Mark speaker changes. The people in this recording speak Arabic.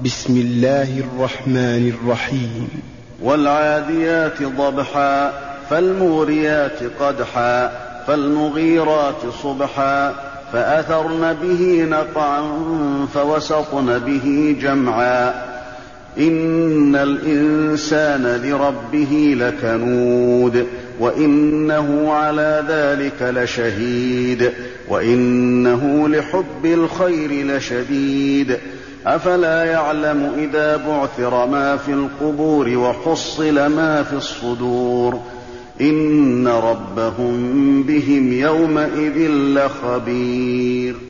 Speaker 1: بسم الله الرحمن الرحيم.
Speaker 2: والعاديات ضبحا فالموريات قدحا فالمغيرات صبحا فأثرن به نقعا فوسطن به جمعا إن الإنسان لربه لكنود وإنه على ذلك لشهيد وإنه لحب الخير لشديد أفلا يعلم إذا بعثر ما في القبور وحصل ما في الصدور إن ربهم بهم يومئذ لخبير.